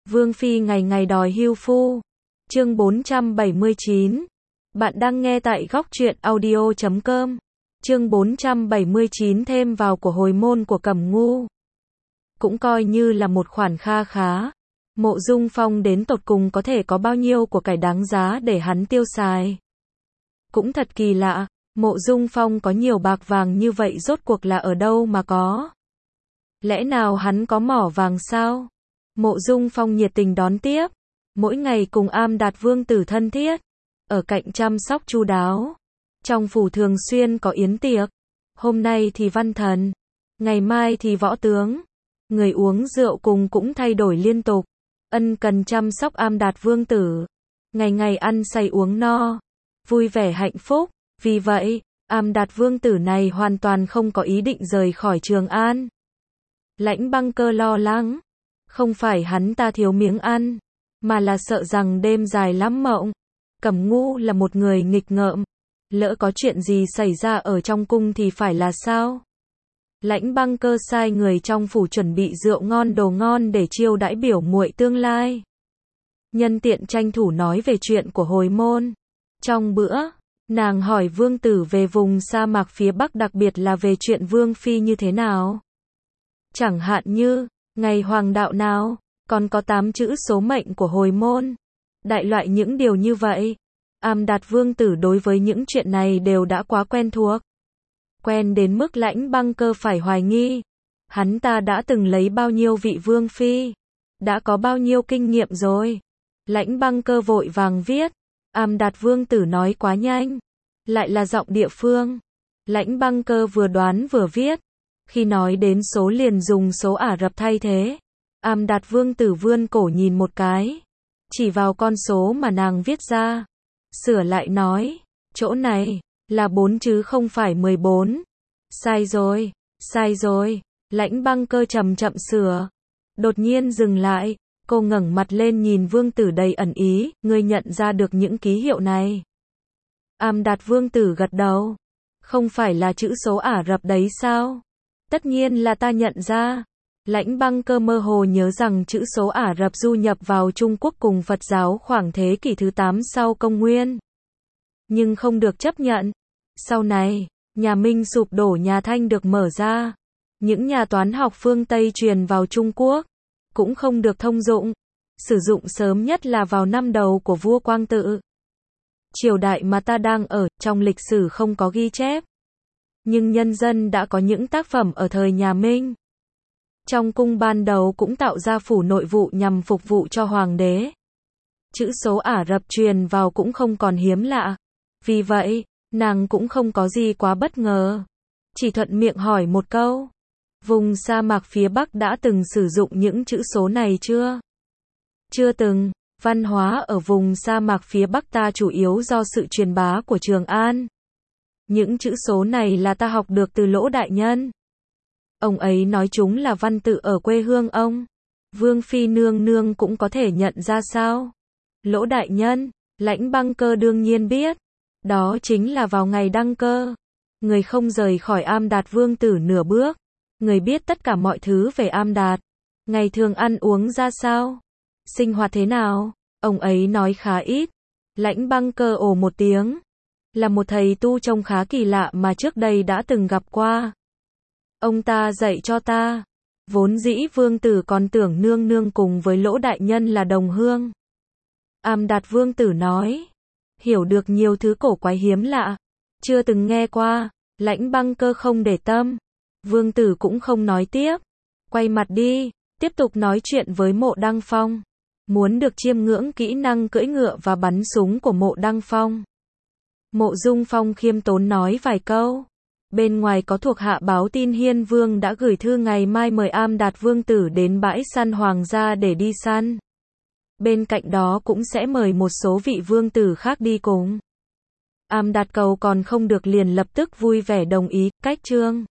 Vương Phi ngày ngày đòi hưu phu. Chương 479. Bạn đang nghe tại góc truyện audio.com. Chương 479 thêm vào của hồi môn của Cẩm Ngu. Cũng coi như là một khoản kha khá. Mộ Dung Phong đến tột cùng có thể có bao nhiêu của cải đáng giá để hắn tiêu xài. Cũng thật kỳ lạ, Mộ Dung Phong có nhiều bạc vàng như vậy rốt cuộc là ở đâu mà có? Lẽ nào hắn có mỏ vàng sao? Mộ Dung Phong nhiệt tình đón tiếp, mỗi ngày cùng Am Đạt Vương tử thân thiết, ở cạnh chăm sóc chu đáo. Trong phủ thường xuyên có yến tiệc, hôm nay thì văn thần, ngày mai thì võ tướng. Người uống rượu cùng cũng thay đổi liên tục, ân cần chăm sóc Am Đạt Vương tử, ngày ngày ăn say uống no, vui vẻ hạnh phúc. Vì vậy, Am Đạt Vương tử này hoàn toàn không có ý định rời khỏi Trường An. Lãnh Băng Cơ lo lắng, không phải hắn ta thiếu miếng ăn, mà là sợ rằng đêm dài lắm mộng. Cẩm Ngu là một người nghịch ngợm, lỡ có chuyện gì xảy ra ở trong cung thì phải là sao? Lãnh Băng Cơ sai người trong phủ chuẩn bị rượu ngon đồ ngon để chiêu đãi biểu muội tương lai. Nhân tiện tranh thủ nói về chuyện của hồi môn. Trong bữa, nàng hỏi vương tử về vùng sa mạc phía Bắc, đặc biệt là về chuyện Vương Phi như thế nào. Chẳng hạn như, ngày hoàng đạo nào, còn có 8 chữ số mệnh của hồi môn. Đại loại những điều như vậy. Am Đạt Vương tử đối với những chuyện này đều đã quá quen thuộc. Quen đến mức Lãnh Băng Cơ phải hoài nghi. Hắn ta đã từng lấy bao nhiêu vị Vương Phi? Đã có bao nhiêu kinh nghiệm rồi? Lãnh Băng Cơ vội vàng viết. Am Đạt Vương tử nói quá nhanh. Lại là giọng địa phương. Lãnh Băng Cơ vừa đoán vừa viết. Khi nói đến số liền dùng số Ả Rập thay thế. Am Đạt Vương tử vươn cổ nhìn một cái, chỉ vào con số mà nàng viết ra, sửa lại nói, chỗ này là 4 chứ không phải 14. Sai rồi, sai rồi. Lãnh Băng Cơ chậm chậm sửa. Đột nhiên dừng lại, cô ngẩng mặt lên nhìn Vương tử đầy ẩn ý, ngươi nhận ra được những ký hiệu này? Am Đạt Vương tử gật đầu. Không phải là chữ số Ả Rập đấy sao? Tất nhiên là ta nhận ra. Lãnh Băng Cơ mơ hồ nhớ rằng chữ số Ả Rập du nhập vào Trung Quốc cùng Phật giáo khoảng thế kỷ thứ 8 sau công nguyên. Nhưng không được chấp nhận. Sau này, nhà Minh sụp đổ, nhà Thanh được mở ra. Những nhà toán học phương Tây truyền vào Trung Quốc, cũng không được thông dụng. Sử dụng sớm nhất là vào năm đầu của vua Quang Tự. Triều đại mà ta đang ở, trong lịch sử không có ghi chép. Nhưng nhân dân đã có những tác phẩm ở thời nhà Minh. Trong cung ban đầu cũng tạo ra phủ nội vụ nhằm phục vụ cho hoàng đế. Chữ số Ả Rập truyền vào cũng không còn hiếm lạ. Vì vậy, nàng cũng không có gì quá bất ngờ. Chỉ thuận miệng hỏi một câu. Vùng sa mạc phía Bắc đã từng sử dụng những chữ số này chưa? Chưa từng. Văn hóa ở vùng sa mạc phía Bắc ta chủ yếu do sự truyền bá của Trường An. Những chữ số này là ta học được từ Lỗ đại nhân. Ông ấy nói chúng là văn tự ở quê hương ông. Vương Phi nương nương cũng có thể nhận ra sao? Lỗ đại nhân, Lãnh Băng Cơ đương nhiên biết. Đó chính là vào ngày đăng cơ. Người không rời khỏi Am Đạt Vương tử nửa bước. Người biết tất cả mọi thứ về Am Đạt. Ngày thường ăn uống ra sao? Sinh hoạt thế nào? Ông ấy nói khá ít. Lãnh Băng Cơ ồ một tiếng. Là một thầy tu trông khá kỳ lạ mà trước đây đã từng gặp qua. Ông ta dạy cho ta. Vốn dĩ vương tử còn tưởng nương nương cùng với Lỗ đại nhân là đồng hương. Am Đạt Vương tử nói. Hiểu được nhiều thứ cổ quái hiếm lạ. Chưa từng nghe qua. Lãnh Băng Cơ không để tâm. Vương tử cũng không nói tiếp. Quay mặt đi. Tiếp tục nói chuyện với Mộ Đăng Phong. Muốn được chiêm ngưỡng kỹ năng cưỡi ngựa và bắn súng của Mộ Đăng Phong. Mộ Dung Phong khiêm tốn nói vài câu. Bên ngoài có thuộc hạ báo tin Hiên Vương đã gửi thư ngày mai mời Am Đạt Vương tử đến bãi săn hoàng gia để đi săn. Bên cạnh đó cũng sẽ mời một số vị vương tử khác đi cùng. Am Đạt cầu còn không được liền lập tức vui vẻ đồng ý. Cách chương